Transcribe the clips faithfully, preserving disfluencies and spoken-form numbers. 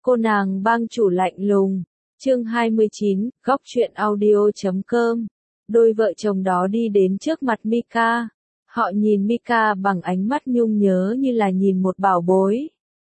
Cô nàng bang chủ lạnh lùng. Chương hai mươi chín, góc truyện audio chấm com. Đôi vợ chồng đó đi đến trước mặt Mika. Họ nhìn Mika bằng ánh mắt nhung nhớ như là nhìn một bảo bối.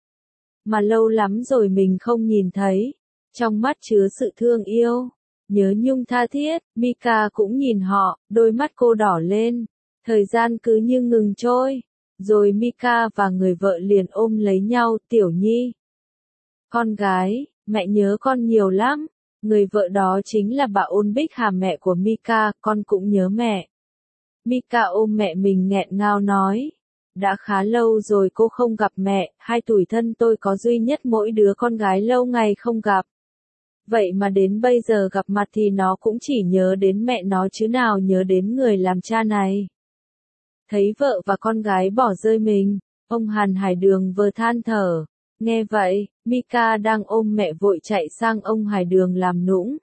Mà lâu lắm rồi mình không nhìn thấy. Trong mắt chứa sự thương yêu, nhớ nhung tha thiết. Mika cũng nhìn họ, đôi mắt cô đỏ lên. Thời gian cứ như ngừng trôi. Rồi Mika và người vợ liền ôm lấy nhau. Tiểu Nhi, con gái, mẹ nhớ con nhiều lắm. Người vợ đó chính là bà Ôn Bích Hà, mẹ của Mika. Con cũng nhớ mẹ. Mika ôm mẹ mình nghẹn ngào nói. Đã khá lâu rồi cô không gặp mẹ. Hai tủi thân tôi có duy nhất mỗi đứa con gái lâu ngày không gặp. Vậy mà đến bây giờ gặp mặt thì nó cũng chỉ nhớ đến mẹ nó chứ nào nhớ đến người làm cha này. Thấy vợ và con gái bỏ rơi mình, ông Hàn Hải Đường vừa than thở. Nghe vậy, Mika đang ôm mẹ vội chạy sang ông Hải Đường làm nũng.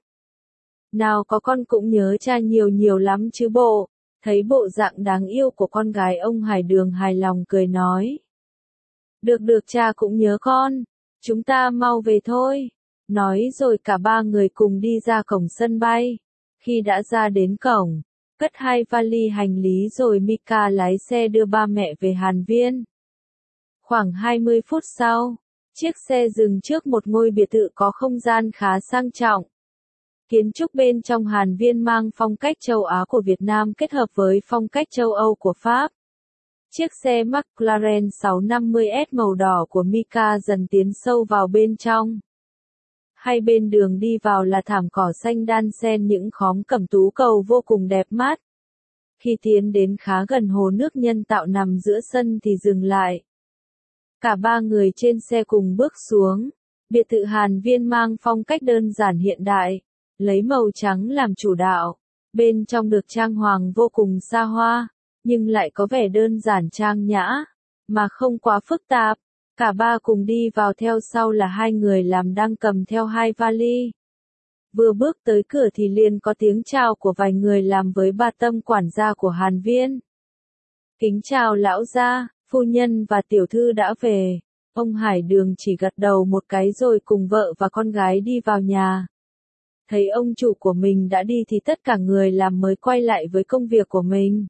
Nào có con cũng nhớ cha nhiều nhiều lắm chứ bộ. Thấy bộ dạng đáng yêu của con gái, ông Hải Đường hài lòng cười nói. Được được, cha cũng nhớ con. Chúng ta mau về thôi. Nói rồi cả ba người cùng đi ra cổng sân bay. Khi đã ra đến cổng, cất hai vali hành lý rồi Mika lái xe đưa ba mẹ về Hàn Viên. Khoảng hai mươi phút sau, chiếc xe dừng trước một ngôi biệt thự có không gian khá sang trọng. Kiến trúc bên trong Hàn Viên mang phong cách châu Á của Việt Nam kết hợp với phong cách châu Âu của Pháp. Chiếc xe McLaren sáu năm mươi S màu đỏ của Mika dần tiến sâu vào bên trong. Hai bên đường đi vào là thảm cỏ xanh đan xen những khóm cẩm tú cầu vô cùng đẹp mắt. Khi tiến đến khá gần hồ nước nhân tạo nằm giữa sân thì dừng lại. Cả ba người trên xe cùng bước xuống. Biệt thự Hàn Viên mang phong cách đơn giản hiện đại, lấy màu trắng làm chủ đạo. Bên trong được trang hoàng vô cùng xa hoa, nhưng lại có vẻ đơn giản trang nhã, mà không quá phức tạp. Cả ba cùng đi vào, theo sau là hai người làm đang cầm theo hai vali. Vừa bước tới cửa thì liền có tiếng chào của vài người làm với bà Tâm, quản gia của Hàn Viên. Kính chào lão gia, phu nhân và tiểu thư đã về. Ông Hải Đường chỉ gật đầu một cái rồi cùng vợ và con gái đi vào nhà. Thấy ông chủ của mình đã đi thì tất cả người làm mới quay lại với công việc của mình.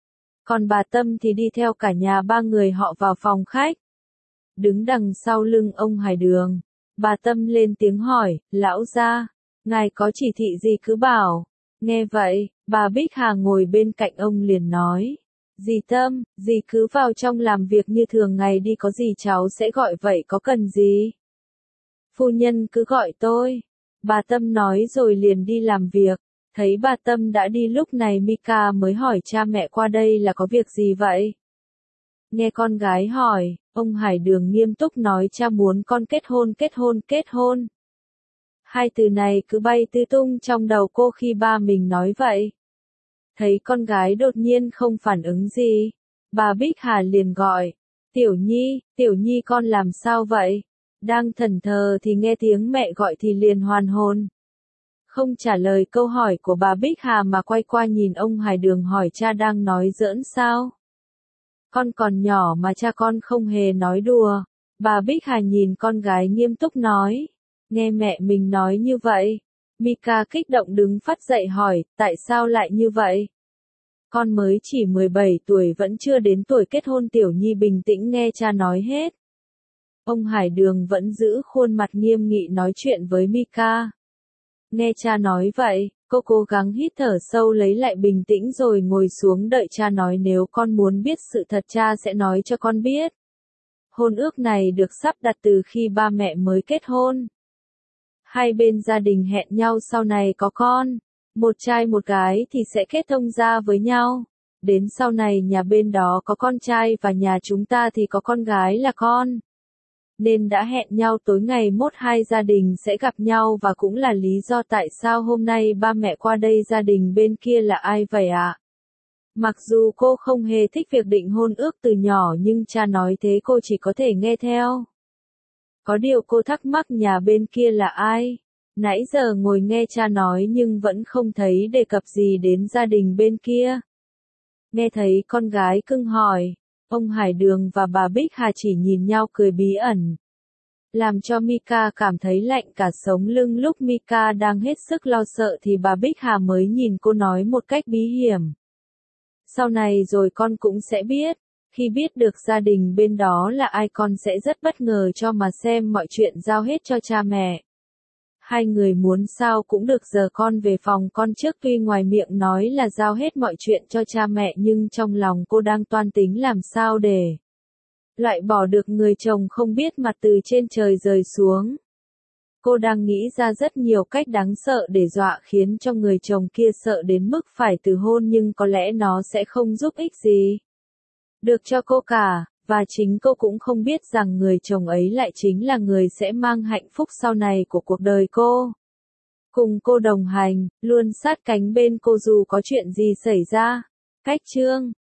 Còn bà Tâm thì đi theo cả nhà ba người họ vào phòng khách. Đứng đằng sau lưng ông Hải Đường, bà Tâm lên tiếng hỏi, lão gia, ngài có chỉ thị gì cứ bảo. Nghe vậy, bà Bích Hà ngồi bên cạnh ông liền nói, dì Tâm, dì cứ vào trong làm việc như thường ngày đi, có gì cháu sẽ gọi vậy, có cần gì? Phu nhân cứ gọi tôi. Bà Tâm nói rồi liền đi làm việc. Thấy bà Tâm đã đi lúc này Mika mới hỏi cha mẹ qua đây là có việc gì vậy? Nghe con gái hỏi, ông Hải Đường nghiêm túc nói cha muốn con kết hôn kết hôn kết hôn. Hai từ này cứ bay tứ tung trong đầu cô khi ba mình nói vậy. Thấy con gái đột nhiên không phản ứng gì, bà Bích Hà liền gọi, Tiểu Nhi, Tiểu Nhi con làm sao vậy? Đang thẫn thờ thì nghe tiếng mẹ gọi thì liền hoàn hồn. Không trả lời câu hỏi của bà Bích Hà mà quay qua nhìn ông Hải Đường hỏi cha đang nói giỡn sao? Con còn nhỏ mà cha con không hề nói đùa. Bà Bích Hà nhìn con gái nghiêm túc nói. Nghe mẹ mình nói như vậy. Mika kích động đứng phát dậy hỏi, tại sao lại như vậy? Con mới chỉ mười bảy tuổi, vẫn chưa đến tuổi kết hôn. Tiểu Nhi bình tĩnh nghe cha nói hết. Ông Hải Đường vẫn giữ khuôn mặt nghiêm nghị nói chuyện với Mika. Nghe cha nói vậy, cô cố gắng hít thở sâu lấy lại bình tĩnh rồi ngồi xuống đợi cha nói. Nếu con muốn biết sự thật cha sẽ nói cho con biết. Hôn ước này được sắp đặt từ khi ba mẹ mới kết hôn. Hai bên gia đình hẹn nhau sau này có con, một trai một gái thì sẽ kết thông gia với nhau. Đến sau này nhà bên đó có con trai và nhà chúng ta thì có con gái là con. Nên đã hẹn nhau tối ngày mốt hai gia đình sẽ gặp nhau, và cũng là lý do tại sao hôm nay ba mẹ qua đây. Gia đình bên kia là ai vậy ạ? Mặc dù cô không hề thích việc định hôn ước từ nhỏ nhưng cha nói thế cô chỉ có thể nghe theo. Có điều cô thắc mắc nhà bên kia là ai? Nãy giờ ngồi nghe cha nói nhưng vẫn không thấy đề cập gì đến gia đình bên kia. Nghe thấy con gái cưng hỏi, ông Hải Đường và bà Bích Hà chỉ nhìn nhau cười bí ẩn. làm cho Mika cảm thấy lạnh cả sống lưng. Lúc Mika đang hết sức lo sợ thì bà Bích Hà mới nhìn cô nói một cách bí hiểm. Sau này rồi con cũng sẽ biết. Khi biết được gia đình bên đó là ai con sẽ rất bất ngờ cho mà xem mọi chuyện giao hết cho cha mẹ. Hai người muốn sao cũng được, giờ con về phòng con trước. Tuy ngoài miệng nói là giao hết mọi chuyện cho cha mẹ nhưng trong lòng cô đang toan tính làm sao để loại bỏ được người chồng không biết mặt từ trên trời rơi xuống. Cô đang nghĩ ra rất nhiều cách đáng sợ để dọa khiến cho người chồng kia sợ đến mức phải từ hôn, nhưng có lẽ nó sẽ không giúp ích gì được cho cô cả, và chính cô cũng không biết rằng người chồng ấy lại chính là người sẽ mang hạnh phúc sau này của cuộc đời cô. Cùng cô đồng hành, luôn sát cánh bên cô dù có chuyện gì xảy ra. Cách chương